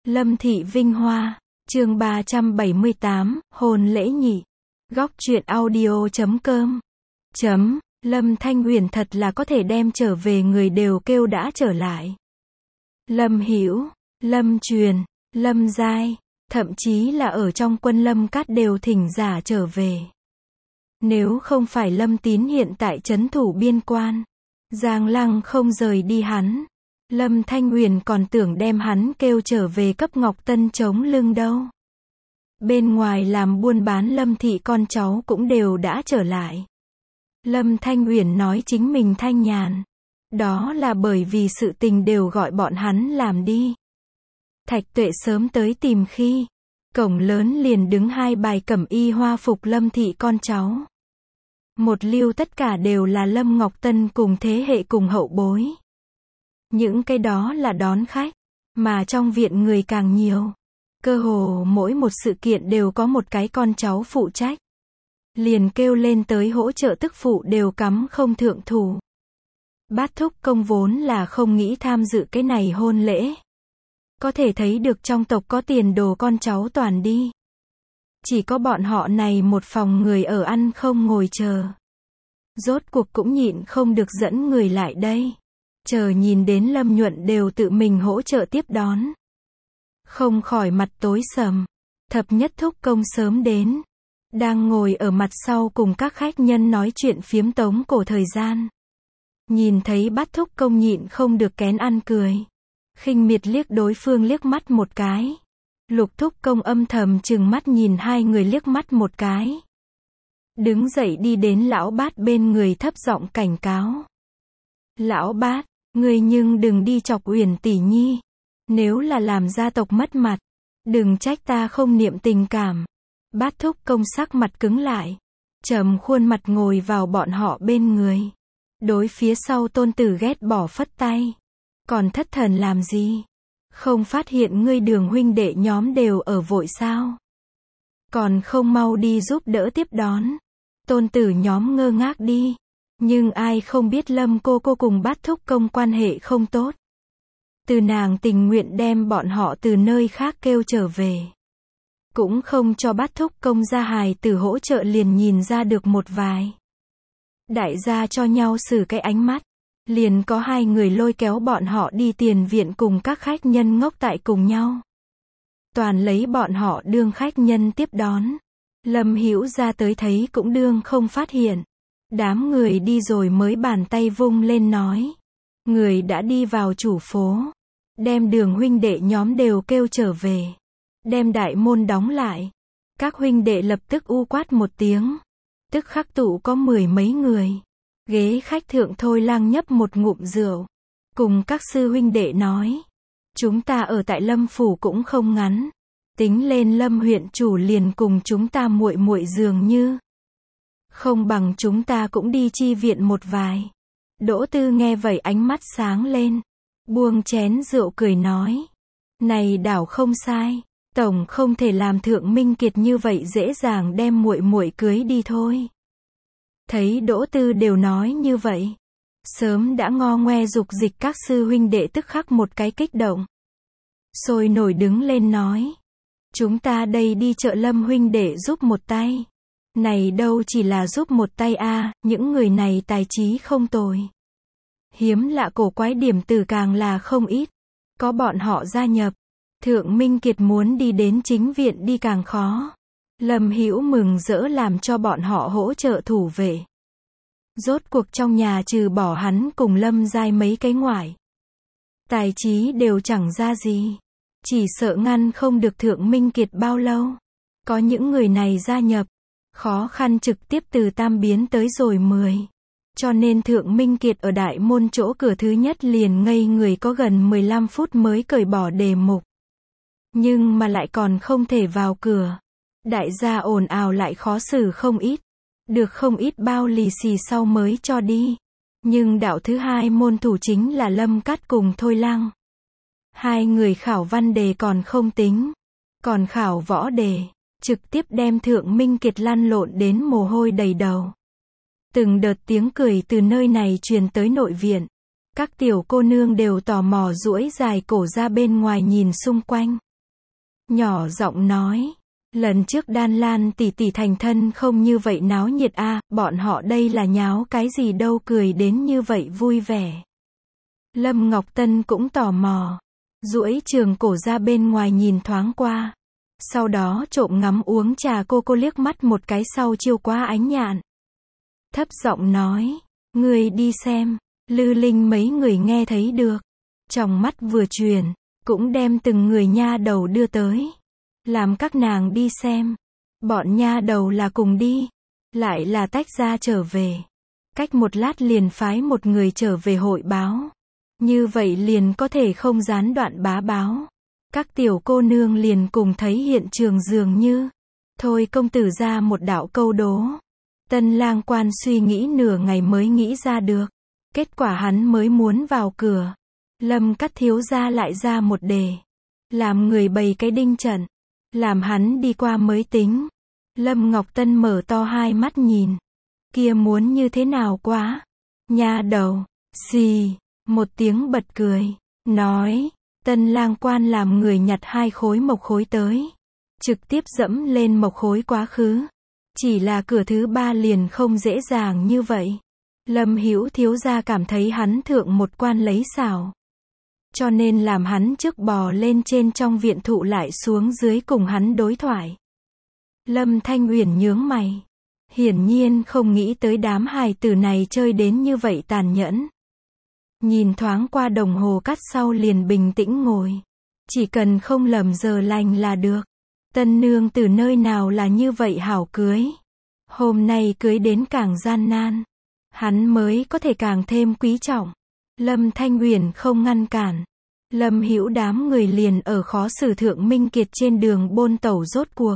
Lâm Thị Vinh Hoa, chương 378, hôn lễ nhị. Góc truyện audio.com. Lâm Thanh Huyền thật là có thể đem trở về, người đều kêu đã trở lại. Lâm Hữu, Lâm Truyền, Lâm Giai, thậm chí là ở trong quân Lâm Cát đều thỉnh giả trở về. Nếu không phải Lâm Tín hiện tại trấn thủ biên quan, Giang Lăng không rời đi hắn, Lâm Thanh Huyền còn tưởng đem hắn kêu trở về cấp Ngọc Tân chống lưng đâu. Bên ngoài làm buôn bán Lâm thị con cháu cũng đều đã trở lại. Lâm Thanh Huyền nói chính mình thanh nhàn. Đó là bởi vì sự tình đều gọi bọn hắn làm đi. Thạch Tuệ sớm tới tìm khi, cổng lớn liền đứng hai bài cẩm y hoa phục Lâm thị con cháu. Một lưu tất cả đều là Lâm Ngọc Tân cùng thế hệ cùng hậu bối. Những cái đó là đón khách, mà trong viện người càng nhiều. Cơ hồ mỗi một sự kiện đều có một cái con cháu phụ trách. Liền kêu lên tới hỗ trợ tức phụ đều cắm không thượng thủ. Bát thúc công vốn là không nghĩ tham dự cái này hôn lễ. Có thể thấy được trong tộc có tiền đồ con cháu toàn đi. Chỉ có bọn họ này một phòng người ở ăn không ngồi chờ. Rốt cuộc cũng nhịn không được dẫn người lại đây. Chờ nhìn đến Lâm Nhuận đều tự mình hỗ trợ tiếp đón. Không khỏi mặt tối sầm. Thập nhất thúc công sớm đến. Đang ngồi ở mặt sau cùng các khách nhân nói chuyện phiếm tống cổ thời gian. Nhìn thấy Bát thúc công nhịn không được kén ăn cười. Khinh miệt liếc đối phương liếc mắt một cái. Lục thúc công âm thầm trừng mắt nhìn hai người liếc mắt một cái. Đứng dậy đi đến lão Bát bên người thấp giọng cảnh cáo. Lão Bát, người nhưng đừng đi chọc Uyển tỷ nhi. Nếu là làm gia tộc mất mặt, đừng trách ta không niệm tình cảm. Bát thúc công sắc mặt cứng lại. Trầm khuôn mặt ngồi vào bọn họ bên người. Đối phía sau tôn tử ghét bỏ phất tay. Còn thất thần làm gì? Không phát hiện ngươi Đường huynh đệ nhóm đều ở vội sao? Còn không mau đi giúp đỡ tiếp đón. Tôn tử nhóm ngơ ngác đi. Nhưng ai không biết Lâm cô cùng Bát thúc công quan hệ không tốt. Từ nàng tình nguyện đem bọn họ từ nơi khác kêu trở về. Cũng không cho Bát thúc công ra hài tử hỗ trợ, liền nhìn ra được một vài. Đại gia cho nhau xử cái ánh mắt. Liền có hai người lôi kéo bọn họ đi tiền viện cùng các khách nhân ngốc tại cùng nhau. Toàn lấy bọn họ đương khách nhân tiếp đón. Lâm Hữu ra tới thấy cũng đương không phát hiện. Đám người đi rồi mới bàn tay vung lên nói. Người đã đi vào chủ phố. Đem Đường huynh đệ nhóm đều kêu trở về. Đem đại môn đóng lại. Các huynh đệ lập tức u quát một tiếng. Tức khắc tụ có 10 mấy người. Ghế khách thượng Thôi Lang nhấp một ngụm rượu. Cùng các sư huynh đệ nói. Chúng ta ở tại Lâm phủ cũng không ngắn. Tính lên Lâm huyện chủ liền cùng chúng ta muội muội dường như. Không bằng chúng ta cũng đi chi viện một vài. Đỗ Tư nghe vậy ánh mắt sáng lên. Buông chén rượu cười nói. Này đảo không sai. Tổng không thể làm Thượng Minh Kiệt như vậy dễ dàng đem muội muội cưới đi thôi. Thấy Đỗ Tư đều nói như vậy. Sớm đã ngo ngoe dục dịch các sư huynh đệ tức khắc một cái kích động. Sôi nổi đứng lên nói. Chúng ta đây đi chợ Lâm huynh đệ giúp một tay. Này đâu chỉ là giúp một tay a, những người này tài trí không tồi. Hiếm lạ cổ quái điểm từ càng là không ít. Có bọn họ gia nhập. Thượng Minh Kiệt muốn đi đến chính viện đi càng khó. Lâm Hữu mừng rỡ làm cho bọn họ hỗ trợ thủ vệ. Rốt cuộc trong nhà trừ bỏ hắn cùng Lâm Giai mấy cái ngoại. Tài trí đều chẳng ra gì. Chỉ sợ ngăn không được Thượng Minh Kiệt bao lâu. Có những người này gia nhập. Khó khăn trực tiếp từ tam biến tới rồi 10. Cho nên Thượng Minh Kiệt ở đại môn chỗ cửa thứ nhất liền ngây người có gần 15 phút mới cởi bỏ đề mục. Nhưng mà lại còn không thể vào cửa. Đại gia ồn ào lại khó xử không ít. Được không ít bao lì xì sau mới cho đi. Nhưng đạo thứ hai môn thủ chính là Lâm Cát cùng Thôi Lang. Hai người khảo văn đề còn không tính. Còn khảo võ đề. Trực tiếp đem Thượng Minh Kiệt lăn lộn đến mồ hôi đầy đầu. Từng đợt tiếng cười từ nơi này truyền tới nội viện. Các tiểu cô nương đều tò mò duỗi dài cổ ra bên ngoài nhìn xung quanh. nhỏ giọng nói. Lần trước Đan Lan tỷ tỷ thành thân không như vậy náo nhiệt a, bọn họ đây là nháo cái gì đâu cười đến như vậy vui vẻ. Lâm Ngọc Tân cũng tò mò, duỗi trường cổ ra bên ngoài nhìn thoáng qua. Sau đó trộm ngắm uống trà cô liếc mắt một cái sau chiêu qua ánh nhạn. Thấp giọng nói, người đi xem, Lư Linh mấy người nghe thấy được. Trong mắt vừa chuyển, cũng đem từng người nha đầu đưa tới. Làm các nàng đi xem. Bọn nha đầu là cùng đi, lại là tách ra trở về. Cách một lát liền phái một người trở về hội báo. Như vậy liền có thể không gián đoạn bá báo. Các tiểu cô nương liền cùng thấy hiện trường dường như. Thôi công tử ra một đạo câu đố. Tân lang quan suy nghĩ nửa ngày mới nghĩ ra được. Kết quả hắn mới muốn vào cửa. Lâm Cát thiếu gia lại ra một đề. Làm người bày cái đinh trận. Làm hắn đi qua mới tính. Lâm Ngọc Tân mở to hai mắt nhìn. Kia muốn như thế nào quá. Nha đầu. Xì. Một tiếng bật cười. Nói. Tân lang quan làm người nhặt 2 khối mộc khối tới. Trực tiếp dẫm lên mộc khối quá khứ. Chỉ là cửa thứ 3 liền không dễ dàng như vậy. Lâm Hữu thiếu gia cảm thấy hắn thượng một quan lấy xảo. Cho nên làm hắn trước bò lên trên trong viện thụ lại xuống dưới cùng hắn đối thoại. Lâm Thanh Uyển nhướng mày. Hiển nhiên không nghĩ tới đám hài tử này chơi đến như vậy tàn nhẫn. Nhìn thoáng qua đồng hồ cắt sau liền bình tĩnh ngồi. Chỉ cần không lầm giờ lành là được. Tân nương từ nơi nào là như vậy hảo cưới. Hôm nay cưới đến càng gian nan. Hắn mới có thể càng thêm quý trọng. Lâm Thanh Uyển không ngăn cản. Lâm Hữu đám người liền ở khó xử Thượng Minh Kiệt trên đường bôn tẩu rốt cuộc.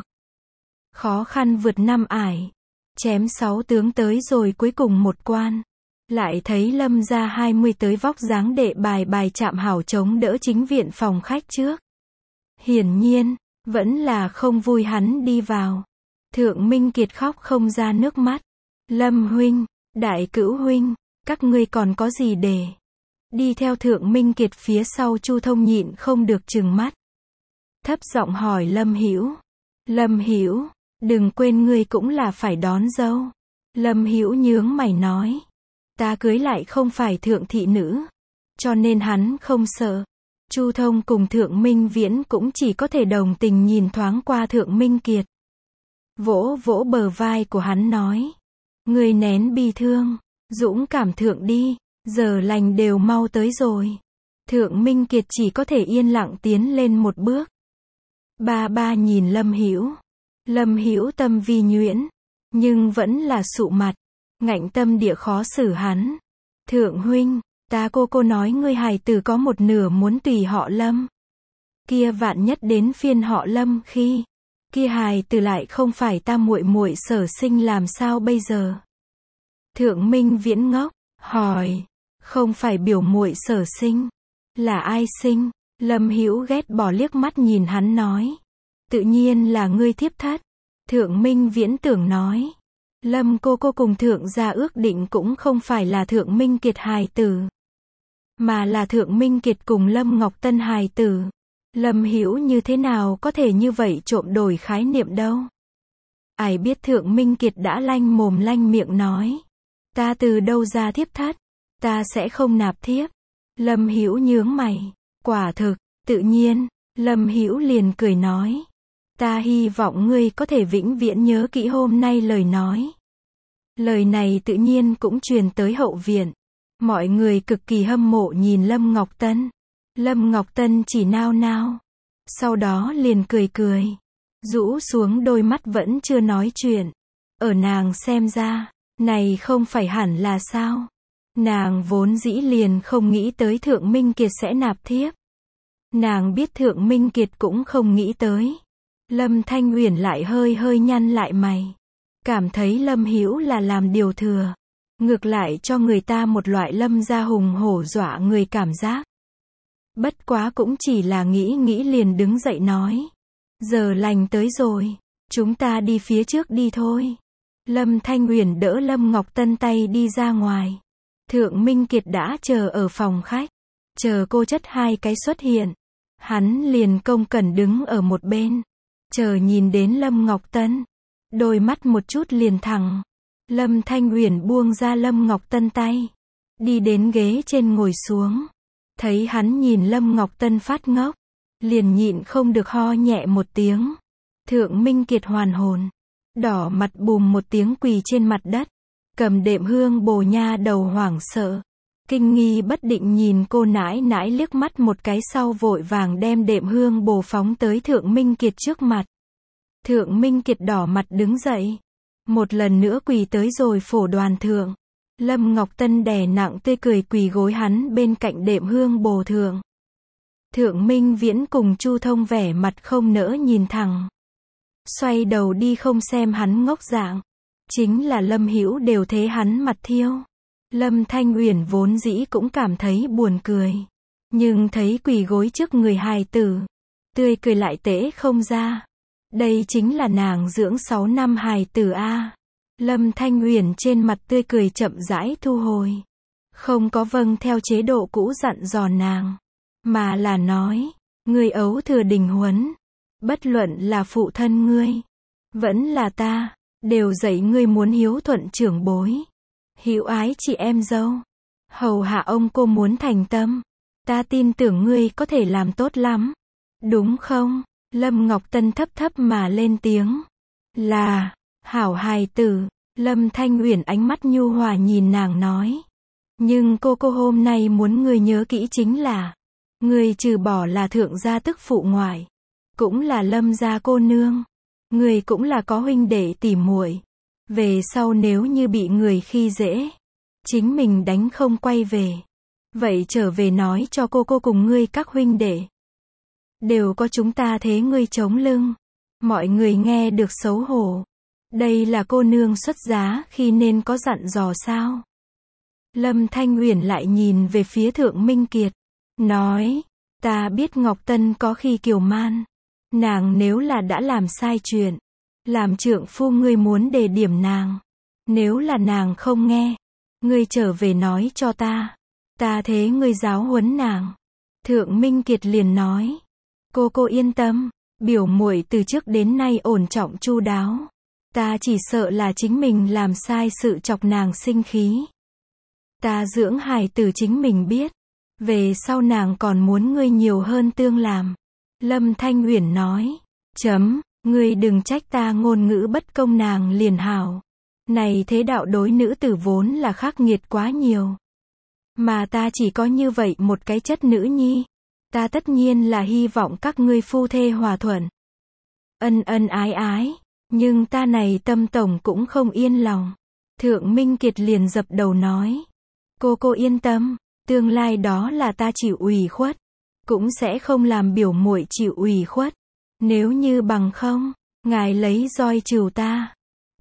Khó khăn vượt 5 ải. Chém 6 tướng tới rồi cuối cùng một quan. Lại thấy Lâm gia 20 tới vóc dáng đệ bài chạm hảo chống đỡ chính viện phòng khách trước. Hiển nhiên, vẫn là không vui hắn đi vào. Thượng Minh Kiệt khóc không ra nước mắt. Lâm huynh, Đại Cữu huynh, các ngươi còn có gì để? Đi theo Thượng Minh Kiệt phía sau Chu Thông nhịn không được trừng mắt. Thấp giọng hỏi Lâm Hữu. Lâm Hữu, đừng quên ngươi cũng là phải đón dâu. Lâm Hữu nhướng mày nói. Ta cưới lại không phải thượng thị nữ. Cho nên hắn không sợ. Chu Thông cùng Thượng Minh Viễn cũng chỉ có thể đồng tình nhìn thoáng qua Thượng Minh Kiệt. Vỗ vỗ bờ vai của hắn nói. Ngươi nén bi thương, dũng cảm thượng đi, giờ lành đều mau tới rồi. Thượng Minh Kiệt chỉ có thể yên lặng tiến lên một bước. Ba nhìn Lâm Hữu. Lâm Hữu tâm vi nhuyễn, nhưng vẫn là sụ mặt, ngạnh tâm địa khó xử hắn. Thượng huynh, ta cô nói ngươi hài tử có một nửa muốn tùy họ Lâm. Kia vạn nhất đến phiên họ Lâm khi kia hài tử lại không phải ta muội muội Sở Sinh làm sao bây giờ? Thượng Minh Viễn ngốc, hỏi, không phải biểu muội Sở Sinh, là ai sinh? Lâm Hữu ghét bỏ liếc mắt nhìn hắn nói, tự nhiên là ngươi thiếp thất. Thượng Minh Viễn tưởng nói, Lâm cô cùng thượng gia ước định cũng không phải là Thượng Minh Kiệt hài tử, mà là Thượng Minh Kiệt cùng Lâm Ngọc Tân hài tử. Lâm Hữu như thế nào có thể như vậy trộm đổi khái niệm đâu? Ai biết Thượng Minh Kiệt đã lanh mồm lanh miệng nói, ta từ đâu ra thiếp thất, ta sẽ không nạp thiếp. Lâm Hữu nhướng mày, quả thực, tự nhiên. Lâm Hữu liền cười nói, ta hy vọng ngươi có thể vĩnh viễn nhớ kỹ hôm nay lời nói. Lời này tự nhiên cũng truyền tới hậu viện. Mọi người cực kỳ hâm mộ nhìn Lâm Ngọc Tân. Lâm Ngọc Tân chỉ nao nao, sau đó liền cười, rũ xuống đôi mắt vẫn chưa nói chuyện. Ở nàng xem ra, này không phải hẳn là sao? Nàng vốn dĩ liền không nghĩ tới Thượng Minh Kiệt sẽ nạp thiếp. Nàng biết Thượng Minh Kiệt cũng không nghĩ tới. Lâm Thanh Uyển lại hơi nhăn lại mày, cảm thấy Lâm Hữu là làm điều thừa, ngược lại cho người ta một loại Lâm gia hùng hổ dọa người cảm giác. Bất quá cũng chỉ là nghĩ liền đứng dậy nói, giờ lành tới rồi, chúng ta đi phía trước đi thôi. Lâm Thanh Uyển đỡ Lâm Ngọc Tân tay đi ra ngoài. Thượng Minh Kiệt đã chờ ở phòng khách, chờ cô chất 2 cái xuất hiện. Hắn liền công cẩn đứng ở một bên, chờ nhìn đến Lâm Ngọc Tân. Đôi mắt một chút liền thẳng. Lâm Thanh Uyển buông ra Lâm Ngọc Tân tay, đi đến ghế trên ngồi xuống. Thấy hắn nhìn Lâm Ngọc Tân phát ngốc, liền nhịn không được ho nhẹ một tiếng. Thượng Minh Kiệt hoàn hồn, đỏ mặt bùm một tiếng quỳ trên mặt đất, cầm đệm hương bồ nha đầu hoảng sợ, kinh nghi bất định nhìn cô nãi nãi liếc mắt một cái sau vội vàng đem đệm hương bồ phóng tới Thượng Minh Kiệt trước mặt. Thượng Minh Kiệt đỏ mặt đứng dậy, một lần nữa quỳ tới rồi phổ đoàn thượng. Lâm Ngọc Tân đè nặng tươi cười quỳ gối hắn bên cạnh đệm hương bồ thượng. Thượng Minh Viễn cùng Chu Thông vẻ mặt không nỡ nhìn thẳng, xoay đầu đi không xem hắn ngốc dạng. Chính là Lâm Hữu đều thế hắn mặt thiêu. Lâm Thanh Uyển vốn dĩ cũng cảm thấy buồn cười, nhưng thấy quỳ gối trước người hài tử, tươi cười lại tễ không ra. Đây chính là nàng dưỡng 6 năm hài tử a. Lâm Thanh Uyển trên mặt tươi cười chậm rãi thu hồi, không có vâng theo chế độ cũ dặn dò nàng, mà là nói, ngươi ấu thừa đình huấn, bất luận là phụ thân ngươi, vẫn là ta, đều dạy ngươi muốn hiếu thuận trưởng bối, hữu ái chị em dâu, hầu hạ ông cô muốn thành tâm. Ta tin tưởng ngươi có thể làm tốt lắm, đúng không? Lâm Ngọc Tân thấp thấp mà lên tiếng, là, hảo hài tử. Lâm Thanh Uyển ánh mắt nhu hòa nhìn nàng nói, nhưng cô hôm nay muốn ngươi nhớ kỹ chính là, ngươi trừ bỏ là thượng gia tức phụ ngoại, cũng là Lâm gia cô nương, ngươi cũng là có huynh đệ tỉ muội. Về sau nếu như bị người khi dễ, chính mình đánh không quay về, vậy trở về nói cho cô cùng ngươi các huynh đệ, đều có chúng ta thế ngươi chống lưng. Mọi người nghe được xấu hổ. Đây là cô nương xuất giá khi nên có dặn dò sao? Lâm Thanh Uyển lại nhìn về phía Thượng Minh Kiệt, nói, ta biết Ngọc Tân có khi kiều man, nàng nếu là đã làm sai chuyện, làm trượng phu ngươi muốn đề điểm nàng, nếu là nàng không nghe, ngươi trở về nói cho ta thế ngươi giáo huấn nàng. Thượng Minh Kiệt liền nói, cô yên tâm, biểu muội từ trước đến nay ổn trọng chu đáo. Ta chỉ sợ là chính mình làm sai sự chọc nàng sinh khí. Ta dưỡng hài tử chính mình biết, về sau nàng còn muốn ngươi nhiều hơn tương làm. Lâm Thanh Uyển nói, ngươi đừng trách ta ngôn ngữ bất công nàng liền hảo. Này thế đạo đối nữ tử vốn là khắc nghiệt quá nhiều. Mà ta chỉ có như vậy một cái chất nữ nhi. Ta tất nhiên là hy vọng các ngươi phu thê hòa thuận, ân ái ái. Nhưng ta này tâm tổng cũng không yên lòng. Thượng Minh Kiệt liền dập đầu nói, cô yên tâm, tương lai đó là ta chịu ủy khuất, cũng sẽ không làm biểu muội chịu ủy khuất. Nếu như bằng không, ngài lấy roi trừ ta.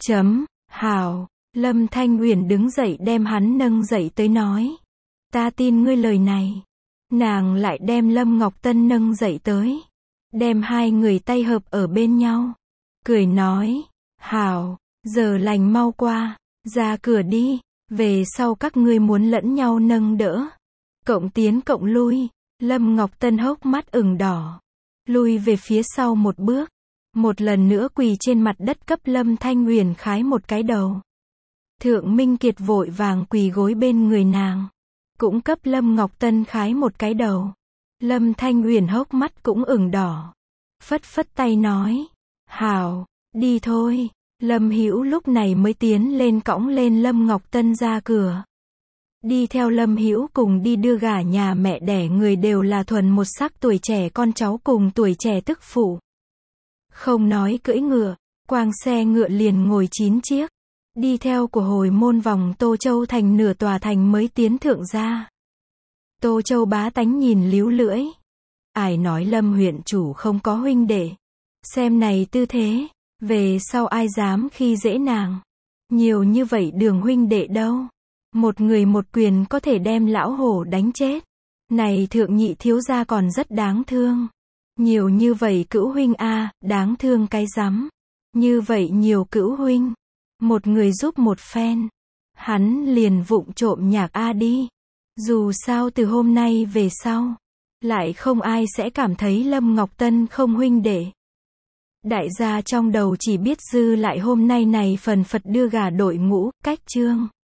Hảo. Lâm Thanh Uyển đứng dậy đem hắn nâng dậy tới nói, ta tin ngươi lời này. Nàng lại đem Lâm Ngọc Tân nâng dậy tới, đem hai người tay hợp ở bên nhau, cười nói, hảo, giờ lành mau qua, ra cửa đi, về sau các ngươi muốn lẫn nhau nâng đỡ, cộng tiến cộng lui. Lâm Ngọc Tân hốc mắt ửng đỏ, lui về phía sau một bước, một lần nữa quỳ trên mặt đất cấp Lâm Thanh Uyển khái một cái đầu. Thượng Minh Kiệt vội vàng quỳ gối bên người nàng, cũng cấp Lâm Ngọc Tân khái một cái đầu. Lâm Thanh Uyển hốc mắt cũng ửng đỏ, phất phất tay nói, hảo, đi thôi. Lâm Hữu lúc này mới tiến lên cõng lên Lâm Ngọc Tân ra cửa. Đi theo Lâm Hữu cùng đi đưa gả nhà mẹ đẻ người đều là thuần một sắc tuổi trẻ con cháu cùng tuổi trẻ tức phụ. Không nói cưỡi ngựa, quang xe ngựa liền ngồi 9 chiếc. Đi theo của hồi môn vòng Tô Châu thành nửa tòa thành mới tiến thượng gia. Tô Châu bá tánh nhìn líu lưỡi. Ai nói Lâm huyện chủ không có huynh đệ. Xem này tư thế, về sau ai dám khi dễ nàng. Nhiều như vậy đường huynh đệ đâu. Một người một quyền có thể đem lão hổ đánh chết. Này thượng nhị thiếu gia còn rất đáng thương. Nhiều như vậy cữu huynh a, đáng thương cái rắm. Như vậy nhiều cữu huynh, một người giúp một phen, hắn liền vụng trộm nhạc a đi. Dù sao từ hôm nay về sau, Lại không ai sẽ cảm thấy Lâm Ngọc Tân không huynh đệ. Đại gia trong đầu chỉ biết dư lại hôm nay này phần phật đưa gà đội ngũ, cách chương.